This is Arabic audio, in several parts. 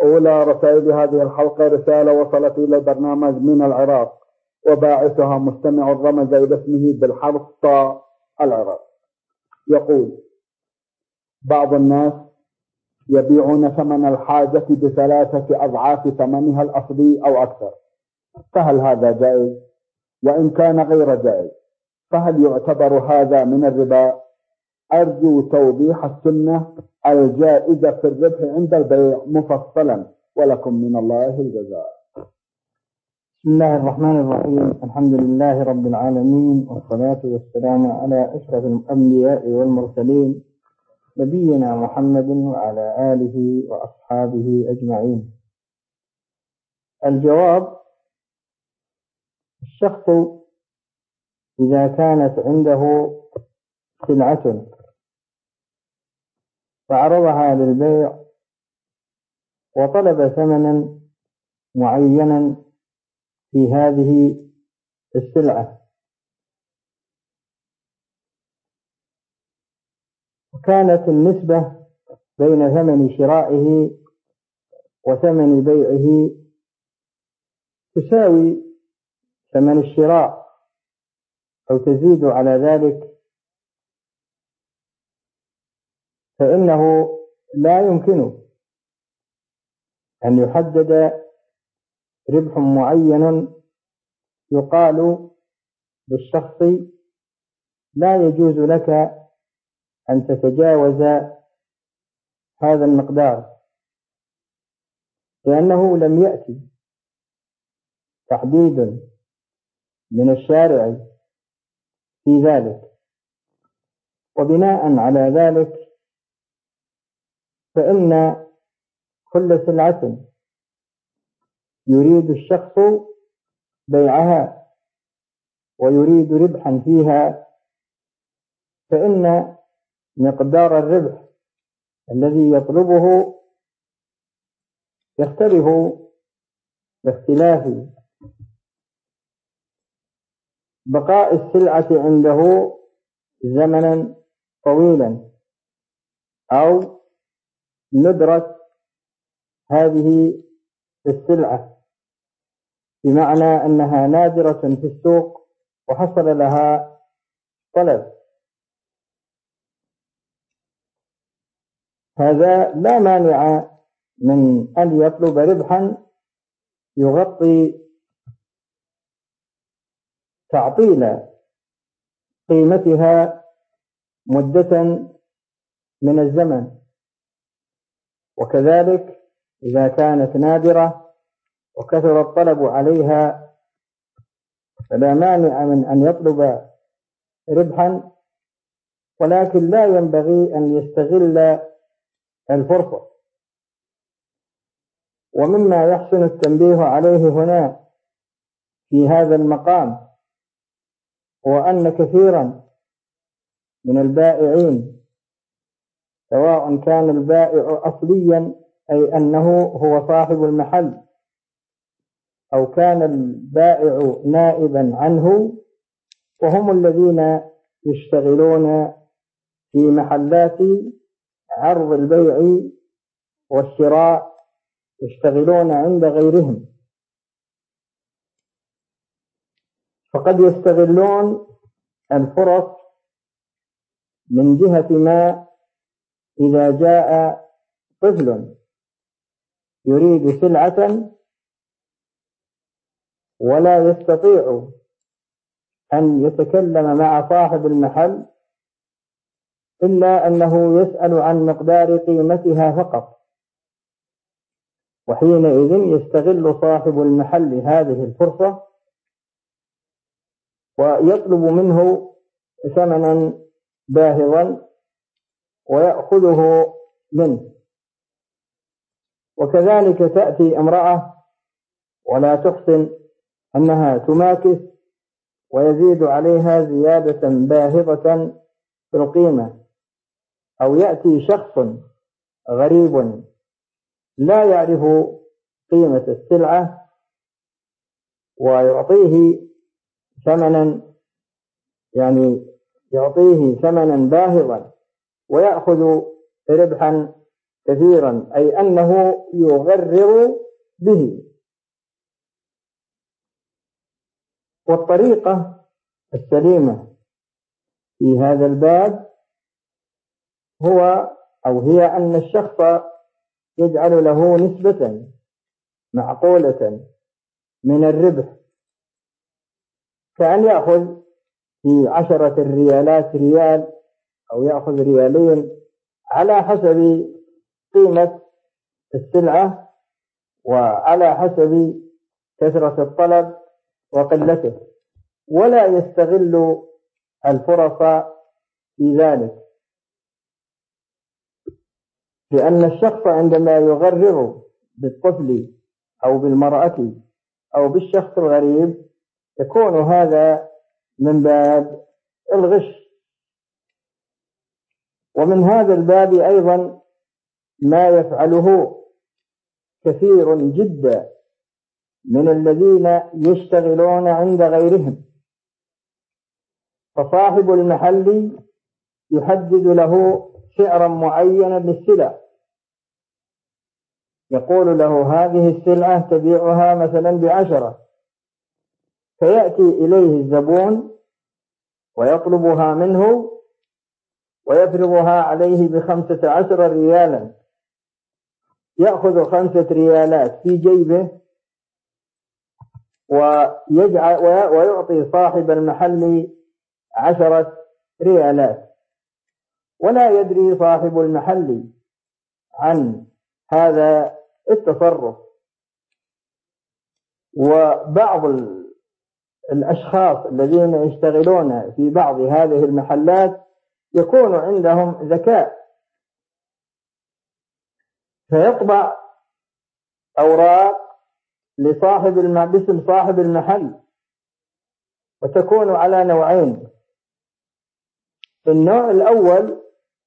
أولى رسائل هذه الحلقة رسالة وصلت إلى البرنامج من العراق، وباعثها مستمع رمز إلى اسمه بالحرف طاء العراق. يقول: بعض الناس يبيعون ثمن الحاجة ب3 أضعاف ثمنها الأصلي أو أكثر، فهل هذا جائز؟ وإن كان غير جائز فهل يعتبر هذا من الربا؟ أرجو توضيح السنة الجائزة في الربح عند البيع مفصلا، ولكم من الله الجزاء. بسم الله الرحمن الرحيم. الحمد لله رب العالمين، والصلاة والسلام على أشرف الأنبياء والمرسلين، نبينا محمد وعلى آله وأصحابه أجمعين. الجواب: الشخص إذا كانت عنده سلعة فعرضها للبيع وطلب ثمنا معينا في هذه السلعة، وكانت النسبة بين ثمن شرائه وثمن بيعه تساوي ثمن الشراء أو تزيد على ذلك، فإنه لا يمكن أن يحدد ربح معين يقال للشخص لا يجوز لك أن تتجاوز هذا المقدار، لأنه لم يأتي تحديد من الشارع في ذلك. وبناء على ذلك فإن كل سلعة يريد الشخص بيعها ويريد ربحا فيها، فإن مقدار الربح الذي يطلبه يختلف باختلاف بقاء السلعة عنده زمنا طويلا أو ندرة هذه السلعة، بمعنى أنها نادرة في السوق وحصل لها طلب. هذا لا مانع من أن يطلب ربحا يغطي تعطيل قيمتها مدة من الزمن، وكذلك إذا كانت نادرة وكثر الطلب عليها فلا مانع من أن يطلب ربحا، ولكن لا ينبغي أن يستغل الفرصة. ومما يحسن التنبيه عليه هنا في هذا المقام هو أن كثيرا من البائعين، سواء كان البائع أصليا أي أنه هو صاحب المحل، أو كان البائع نائبا عنه، وهم الذين يشتغلون في محلات عرض البيع والشراء، يشتغلون عند غيرهم، فقد يستغلون الفرص من جهة ما إذا جاء طفل يريد سلعة ولا يستطيع أن يتكلم مع صاحب المحل إلا أنه يسأل عن مقدار قيمتها فقط، وحينئذ يستغل صاحب المحل هذه الفرصة ويطلب منه ثمنا باهظا ويأخذه منه. وكذلك تأتي امرأة ولا تحسن أنها تماكس ويزيد عليها زيادة باهظة في القيمة، أو يأتي شخص غريب لا يعرف قيمة السلعة ويعطيه ثمنا، يعطيه ثمنا باهظا ويأخذ ربحا كثيرا، أي أنه يغرر به. والطريقة السليمة في هذا الباب هي أن الشخص يجعل له نسبة معقولة من الربح، كأن يأخذ في 10 الريالات ريال أو يأخذ ريالين على حسب قيمة السلعة وعلى حسب كثرة الطلب وقلته، ولا يستغل الفرص في ذلك، لأن الشخص عندما يغرر بالطفل أو بالمرأة أو بالشخص الغريب يكون هذا من باب الغش. ومن هذا الباب أيضا ما يفعله كثير جدا من الذين يشتغلون عند غيرهم، فصاحب المحل يحدد له سعرا معينا للسلع، يقول له هذه السلعة تبيعها مثلا ب10، فيأتي إليه الزبون ويطلبها منه ويفرضها عليه ب15 ريالا، يأخذ 5 ريالات في جيبه ويعطي صاحب المحل 10 ريالات، ولا يدري صاحب المحل عن هذا التصرف. وبعض الأشخاص الذين يشتغلون في بعض هذه المحلات يكون عندهم ذكاء، فيطبع أوراق باسم صاحب المحل، وتكون على نوعين. النوع الأول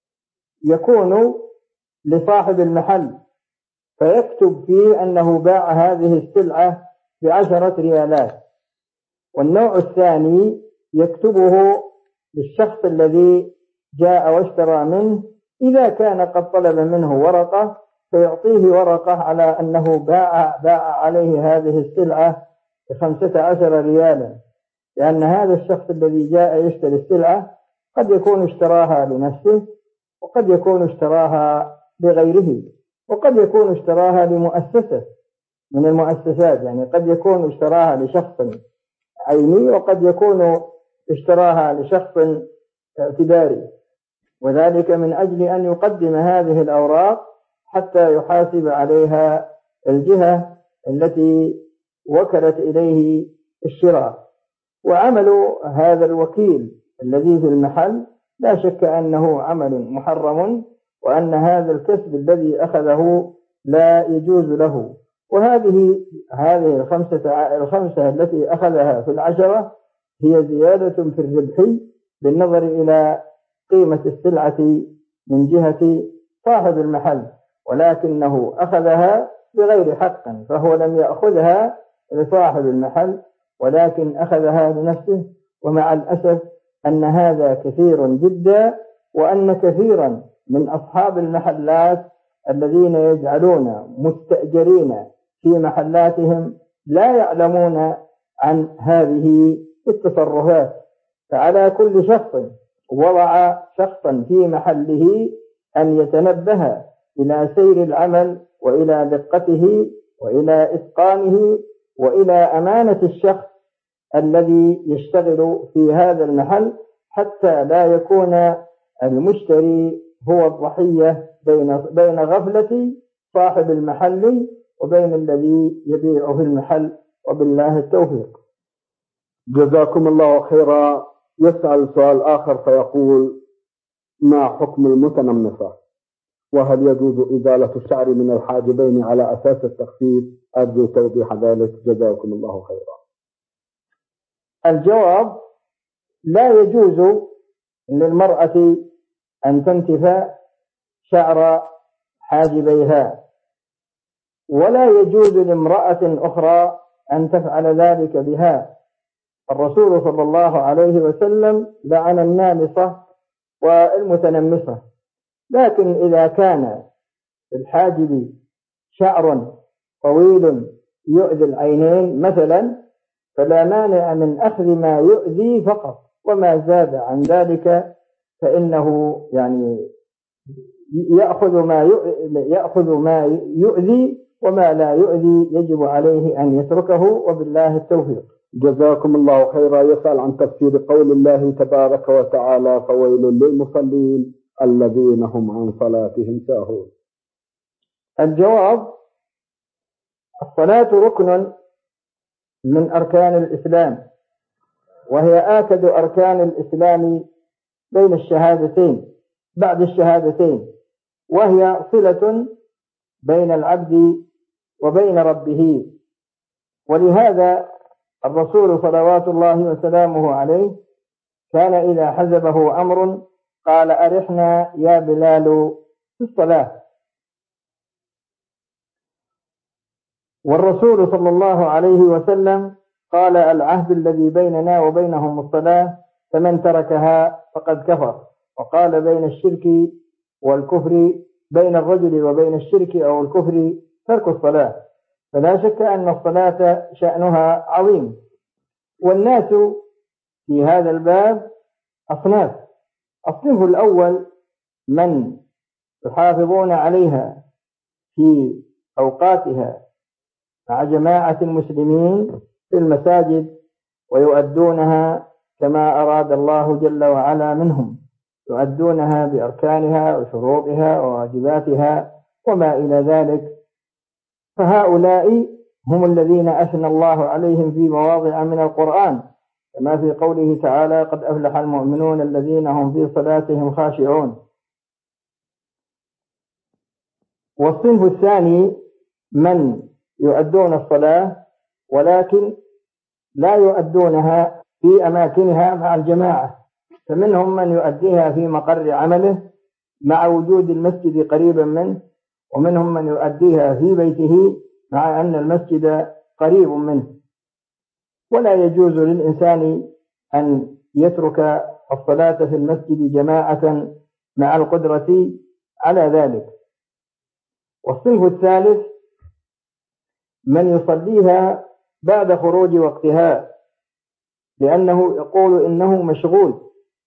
يكون لصاحب المحل فيكتب فيه أنه باع هذه السلعة ب10 ريالات، والنوع الثاني يكتبه للشخص الذي جاء واشترى منه، إذا كان قد طلب منه ورقة فيعطيه ورقة على أنه باع عليه هذه السلعة ب15 ريالا، لأن هذا الشخص الذي جاء يشتري السلعة قد يكون اشتراها لنفسه، وقد يكون اشتراها لغيره، وقد يكون اشتراها لمؤسسة من المؤسسات، يعني قد يكون اشتراها لشخص عيني وقد يكون اشتراها لشخص اعتباري، وذلك من أجل أن يقدم هذه الأوراق حتى يحاسب عليها الجهة التي وكلت إليه الشراء. وعمل هذا الوكيل الذي في المحل لا شك أنه عمل محرم، وأن هذا الكسب الذي أخذه لا يجوز له. وهذه الخمسة التي أخذها في 10 هي زيادة في الربح بالنظر إلى قيمة السلعة من جهة صاحب المحل، ولكنه أخذها بغير حق، فهو لم يأخذها لصاحب المحل ولكن أخذها لنفسه. ومع الأسف أن هذا كثير جدا، وأن كثيرا من أصحاب المحلات الذين يجعلون مستأجرين في محلاتهم لا يعلمون عن هذه التصرفات. فعلى كل شخص وضع شخصا في محله أن يتنبه إلى سير العمل وإلى دقته وإلى إتقانه وإلى أمانة الشخص الذي يشتغل في هذا المحل، حتى لا يكون المشتري هو الضحية بين غفلة صاحب المحل وبين الذي يبيع في المحل. وبالله التوفيق. جزاكم الله خيرا. يسأل سؤال آخر فيقول: ما حكم المتنمصة؟ وهل يجوز إزالة الشعر من الحاجبين على أساس التخفيف؟ أرجو توضيح ذلك، جزاكم الله خيرا. الجواب: لا يجوز للمرأة أن تنتف شعر حاجبيها، ولا يجوز لامرأة أخرى أن تفعل ذلك بها. الرسول صلى الله عليه وسلم لعن النامصة والمتنمصة، لكن إذا كان في الحاجب شعر طويل يؤذي العينين مثلا، فلا مانع من أخذ ما يؤذي فقط، وما زاد عن ذلك فإنه يعني يأخذ ما يؤذي، وما لا يؤذي يجب عليه أن يتركه، وبالله التوفيق. جزاكم الله خيرا. يسأل عن تفسير قول الله تبارك وتعالى: فويل للمصلين الذين هم عن صلاتهم ساهون. الجواب: الصلاة ركن من أركان الإسلام، وهي آكد أركان الإسلام بين الشهادتين بعد الشهادتين، وهي صلة بين العبد وبين ربه. ولهذا الرسول صلوات الله وسلامه عليه كان إذا حزبه أمر قال: أرحنا يا بلال في الصلاة. والرسول صلى الله عليه وسلم قال: العهد الذي بيننا وبينهم الصلاة، فمن تركها فقد كفر. وقال: بين الشرك والكفر، بين الرجل وبين الشرك أو الكفر ترك الصلاة. فلا شك أن الصلاة شأنها عظيم. والناس في هذا الباب أصناف: الصنف الأول من يحافظون عليها في أوقاتها مع جماعة المسلمين في المساجد، ويؤدونها كما أراد الله جل وعلا منهم، يؤدونها بأركانها وشروطها وواجباتها وما إلى ذلك. فهؤلاء هم الذين أثنى الله عليهم في مواضع من القرآن، كما في قوله تعالى: قد أفلح المؤمنون الذين هم في صلاتهم خاشعون. والصنف الثاني من يؤدون الصلاة ولكن لا يؤدونها في أماكنها مع الجماعة، فمنهم من يؤديها في مقر عمله مع وجود المسجد قريبا منه، ومنهم من يؤديها في بيته مع أن المسجد قريب منه. ولا يجوز للإنسان أن يترك الصلاة في المسجد جماعة مع القدرة على ذلك. والصنف الثالث من يصليها بعد خروج وقتها، لأنه يقول إنه مشغول،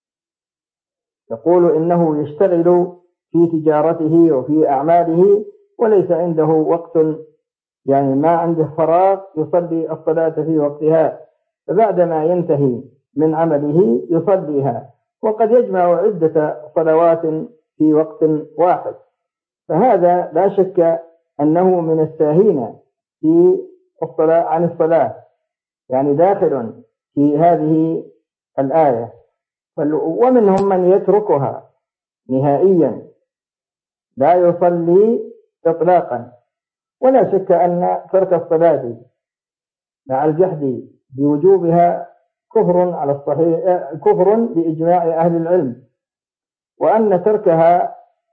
يقول إنه يشتغل في تجارته وفي أعماله وليس عنده وقت، يعني ما عنده فراغ يصلي الصلاة في وقتها، فبعدما ينتهي من عمله يصليها، وقد يجمع عدة صلوات في وقت واحد. فهذا لا شك أنه من الساهين في الصلاة عن الصلاة، يعني داخل في هذه الآية. ومنهم من يتركها نهائيا لا يصلي إطلاقا. ولا شك أن ترك الصلاة مع الجحد بوجوبها كفر على الصحيح، كفر بإجماع أهل العلم، وأن تركها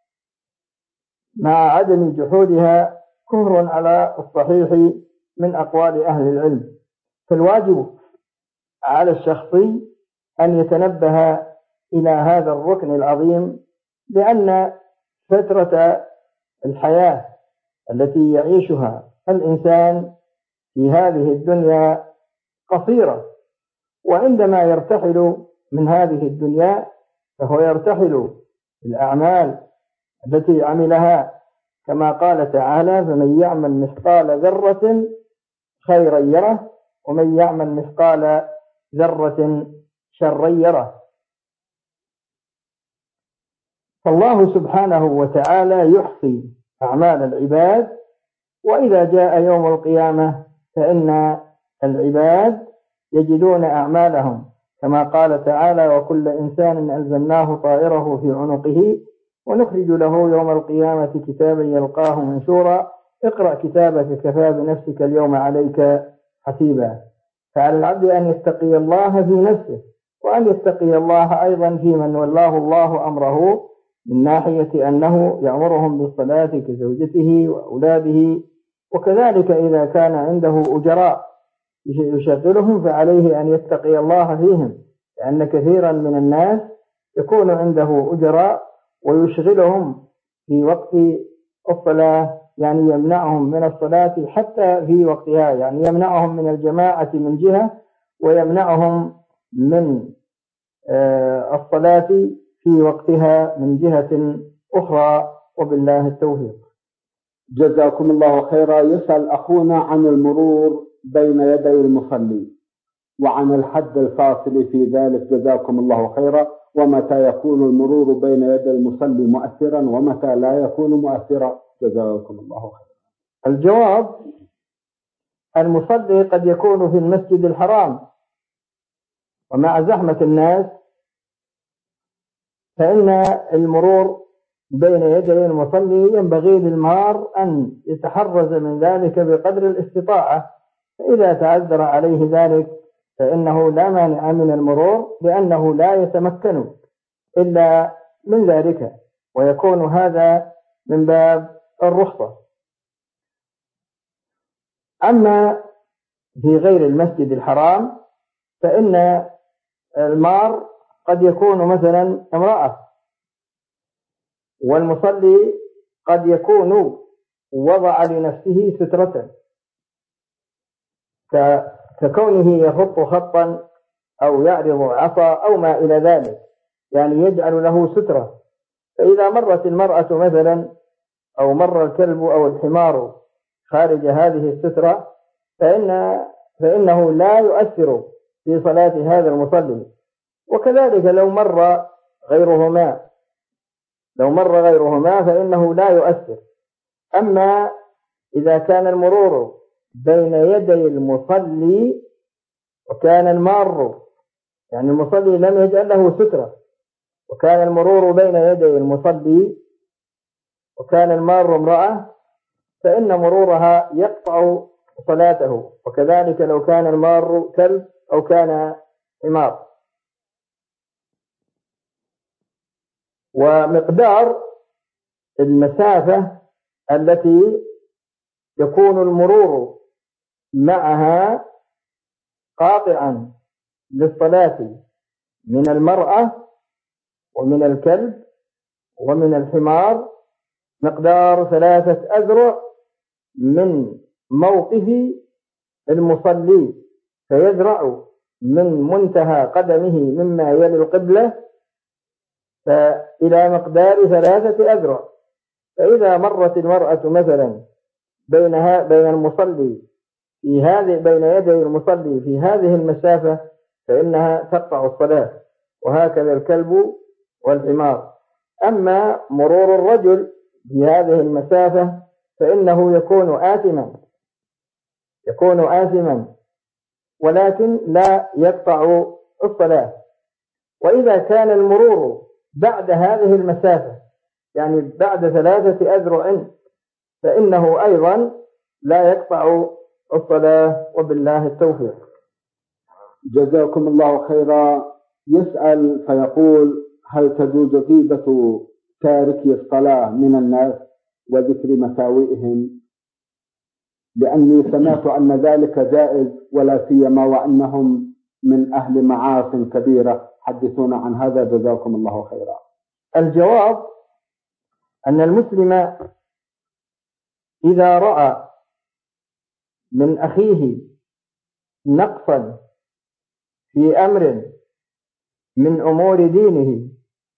مع عدم جحودها كفر على الصحيح من أقوال أهل العلم. فالواجب على الشخصي أن يتنبه إلى هذا الركن العظيم، لأن فترة الحياة التي يعيشها الإنسان في هذه الدنيا قصيرة، وعندما يرتحل من هذه الدنيا فهو يرتحل الأعمال التي عملها، كما قال تعالى: فمن يعمل مثقال ذرة خيرا يره ومن يعمل مثقال ذرة شرا يره. فالله سبحانه وتعالى يحصي أعمال العباد، وإذا جاء يوم القيامة فإن العباد يجدون أعمالهم، كما قال تعالى: وكل إنسان ألزمناه طائره في عنقه ونخرج له يوم القيامة كتابا يلقاه منشورا اقرأ كتابك كفى بنفسك اليوم عليك حسيبا. فعلى العبد أن يتقي الله في نفسه، وأن يتقي الله أيضا في من ولاه الله أمره، من ناحية أنه يأمرهم بالصلاة كزوجته وأولاده. وكذلك إذا كان عنده أجراء يشغلهم فعليه أن يتقي الله فيهم، لأن كثيرا من الناس يكون عنده أجراء ويشغلهم في وقت الصلاة، يعني يمنعهم من الصلاة حتى في وقتها، يعني يمنعهم من الجماعة من جهة، ويمنعهم من الصلاة في وقتها من جهة أخرى، وبالله التوفيق. جزاكم الله خيرا. يسأل أخونا عن المرور بين يدي المصلي وعن الحد الفاصل في ذلك، جزاكم الله خيرا، ومتى يكون المرور بين يدي المصلي مؤثرا ومتى لا يكون مؤثرا، جزاكم الله خيرا. الجواب: المصلي قد يكون في المسجد الحرام ومع زحمة الناس، فإن المرور بين يدي المصلي ينبغي للمار أن يتحرز من ذلك بقدر الاستطاعة، فإذا تعذر عليه ذلك فإنه لا مانع من المرور، لأنه لا يتمكن إلا من ذلك، ويكون هذا من باب الرخصة. أما في غير المسجد الحرام فإن المار قد يكون مثلا امرأة، والمصلي قد يكون وضع لنفسه سترة ككونه يخط خطا أو يعرض عصا أو ما إلى ذلك، يعني يجعل له سترة، فإذا مرت المرأة مثلا أو مر الكلب أو الحمار خارج هذه السترة فإنه لا يؤثر في صلاة هذا المصلي. وكذلك لو مر غيرهما فإنه لا يؤثر. أما إذا كان المرور بين يدي المصلي وكان المار، يعني المصلي لم يجعل له سترة، وكان المرور بين يدي المصلي وكان المار امرأة، فإن مرورها يقطع صلاته، وكذلك لو كان المار كلب أو كان حمار. ومقدار المسافة التي يكون المرور معها قاطعا للصلاة من المرأة ومن الكلب ومن الحمار مقدار 3 أذرع من موقف المصلي، فيزرع من منتهى قدمه مما يلي القبلة فإلى مقدار 3 أذرع. فإذا مرت المرأة مثلا بين المصلي بين يدي المصلي في هذه المسافة فإنها تقطع الصلاة، وهكذا الكلب والحمار. أما مرور الرجل في هذه المسافة فإنه يكون آثما ولكن لا يقطع الصلاة. وإذا كان المرور بعد هذه المسافة، يعني بعد 3 أذرع، فإنه أيضا لا يقطع الصلاة، وبالله التوفيق. جزاكم الله خيرا. يسأل فيقول: هل تجوز غيبة تاركي الصلاة من الناس وذكر مساوئهم؟ لأني سمعت أن ذلك جائز، ولا سيما وأنهم من أهل معاصٍ كبيرة. حدثونا عن هذا جزاكم الله خيرا. الجواب: أن المسلم إذا رأى من أخيه نقصا في أمر من أمور دينه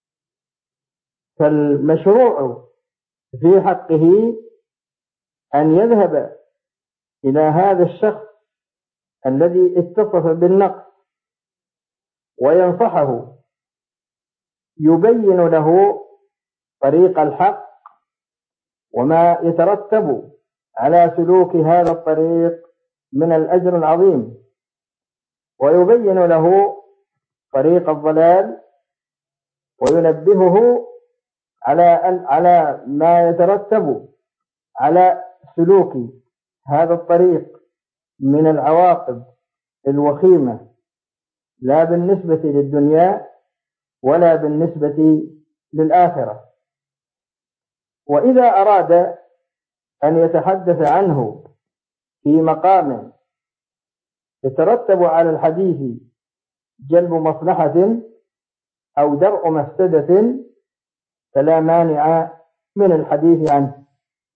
فالمشروع في حقه أن يذهب إلى هذا الشخص الذي اتصف بالنقص وينصحه، يبين له طريق الحق وما يترتب على سلوك هذا الطريق من الأجر العظيم، ويبين له طريق الضلال، وينبهه على ما يترتب على سلوك هذا الطريق من العواقب الوخيمة، لا بالنسبة للدنيا ولا بالنسبة للآخرة. وإذا أراد أن يتحدث عنه في مقام يترتب على الحديث جلب مصلحة أو درء مفسدة فلا مانع من الحديث عنه.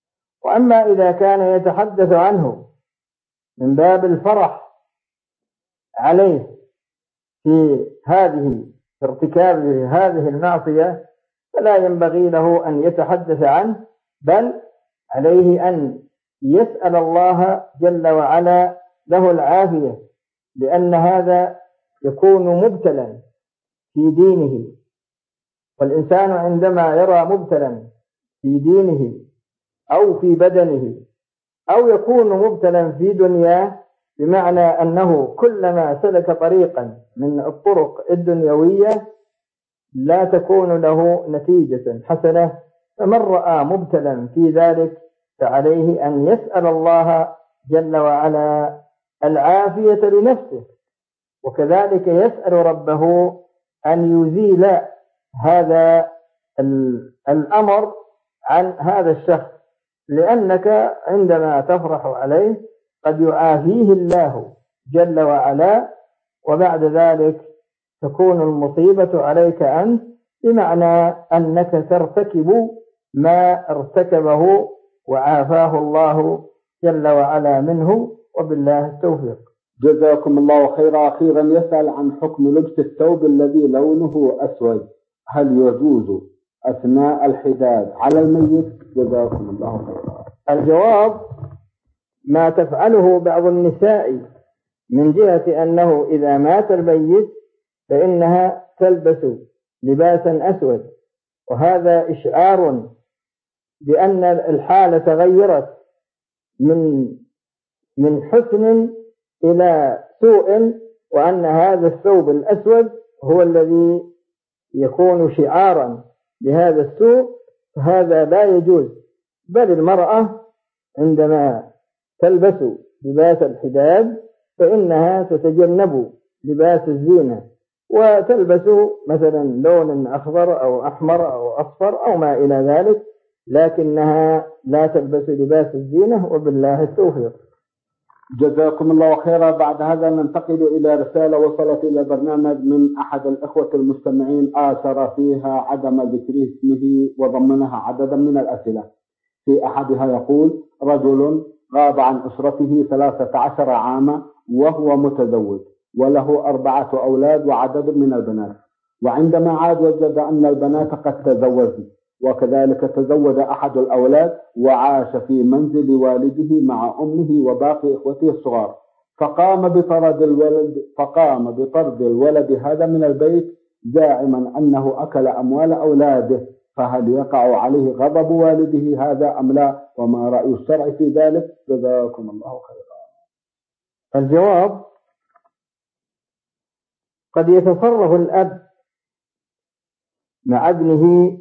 وأما إذا كان يتحدث عنه من باب الفرح عليه في ارتكاب هذه المعصية فلا ينبغي له أن يتحدث عنه، بل عليه أن يسأل الله جل وعلا له العافية، لأن هذا يكون مبتلا في دينه، والإنسان عندما يرى مبتلا في دينه أو في بدنه أو يكون مبتلا في دنياه، بمعنى أنه كلما سلك طريقا من الطرق الدنيوية لا تكون له نتيجة حسنة، فمن رأى مبتلا في ذلك فعليه أن يسأل الله جل وعلا العافية لنفسه، وكذلك يسأل ربه أن يزيل هذا الأمر عن هذا الشخص، لأنك عندما تفرح عليه قد يعافيه الله جل وعلا، وبعد ذلك تكون المصيبة عليك أنت، بمعنى أنك ترتكب ما ارتكبه وعافاه الله جل وعلا منه، وبالله التوفيق. جزاكم الله خيرا. أخيرا يسأل عن حكم لبس الثوب الذي لونه أسود، هل يجوز أثناء الحداد على الميت؟ جزاكم الله خيرا. الجواب: ما تفعله بعض النساء من جهة أنه إذا مات الميت فإنها تلبس لباسا أسود، وهذا إشعار بأن الحالة تغيرت من حسن إلى سوء، وأن هذا الثوب الأسود هو الذي يكون شعارا لهذا السوء، فهذا لا يجوز. بل المرأة عندما تلبس لباس الحداد فإنها تتجنب لباس الزينة، وتلبس مثلا لون أخضر أو أحمر أو أصفر أو ما إلى ذلك، لكنها لا تلبس لباس الزينة، وبالله التوفيق. جزاكم الله خيرا. بعد هذا ننتقل إلى رسالة وصلت إلى برنامج من أحد الأخوة المستمعين آثر فيها عدم ذكر اسمه وضمنها عددا من الأسئلة. في أحدها يقول: رجل غاب عن أسرته 13 عاما وهو متزوج وله 4 أولاد وعدد من البنات، وعندما عاد وجد أن البنات قد تزوجن، وكذلك تزوج أحد الأولاد وعاش في منزل والده مع أمه وباقي إخوته الصغار، فقام بطرد الولد هذا من البيت زاعما أنه أكل أموال أولاده، فهل يقع عليه غضب والده هذا أم لا؟ وما رأي الشرع في ذلك؟ جزاكم الله خيرا. الجواب: قد يتصرف الأب مع ابنه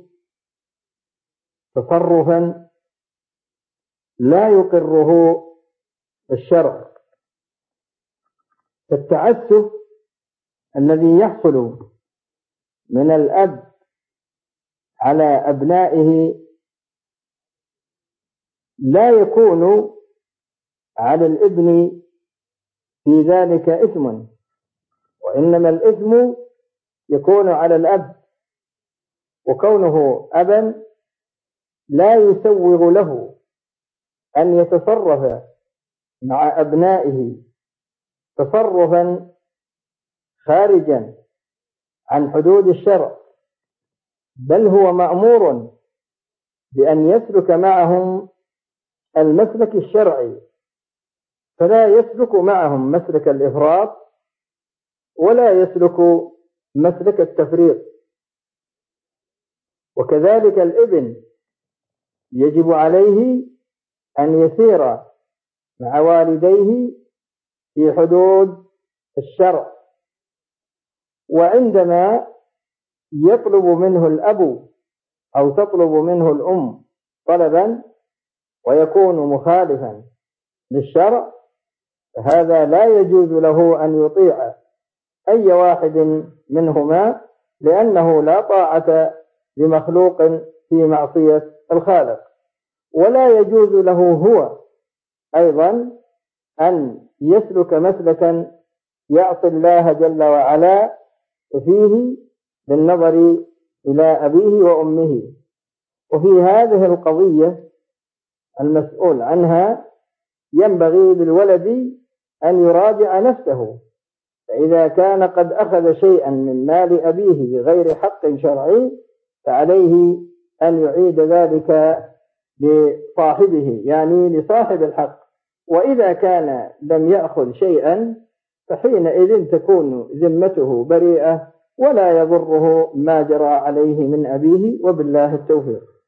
تصرفا لا يقره الشرع، فالتعسف الذي يحصل من الأب على أبنائه لا يكون على الابن في ذلك إثم، وإنما الإثم يكون على الأب، وكونه أبا لا يسوغ له أن يتصرف مع أبنائه تصرفا خارجا عن حدود الشرع، بل هو مأمور بأن يسلك معهم المسلك الشرعي، فلا يسلك معهم مسلك الإفراط ولا يسلك مسلك التفريط. وكذلك الابن يجب عليه أن يسير مع والديه في حدود الشرع، وعندما يطلب منه الأب أو تطلب منه الأم طلبا ويكون مخالفا للشرع فهذا لا يجوز له أن يطيع أي واحد منهما، لأنه لا طاعة لمخلوق في معصية الخالق. ولا يجوز له هو أيضا أن يسلك مسلكا يعصي الله جل وعلا فيه بالنظر إلى أبيه وأمه. وفي هذه القضية المسؤول عنها ينبغي للولد أن يراجع نفسه، فإذا كان قد أخذ شيئا من مال أبيه بغير حق شرعي فعليه أن يعيد ذلك لصاحبه، يعني لصاحب الحق. وإذا كان لم يأخذ شيئا فحينئذ تكون ذمته بريئة ولا يضره ما جرى عليه من أبيه، وبالله التوفيق.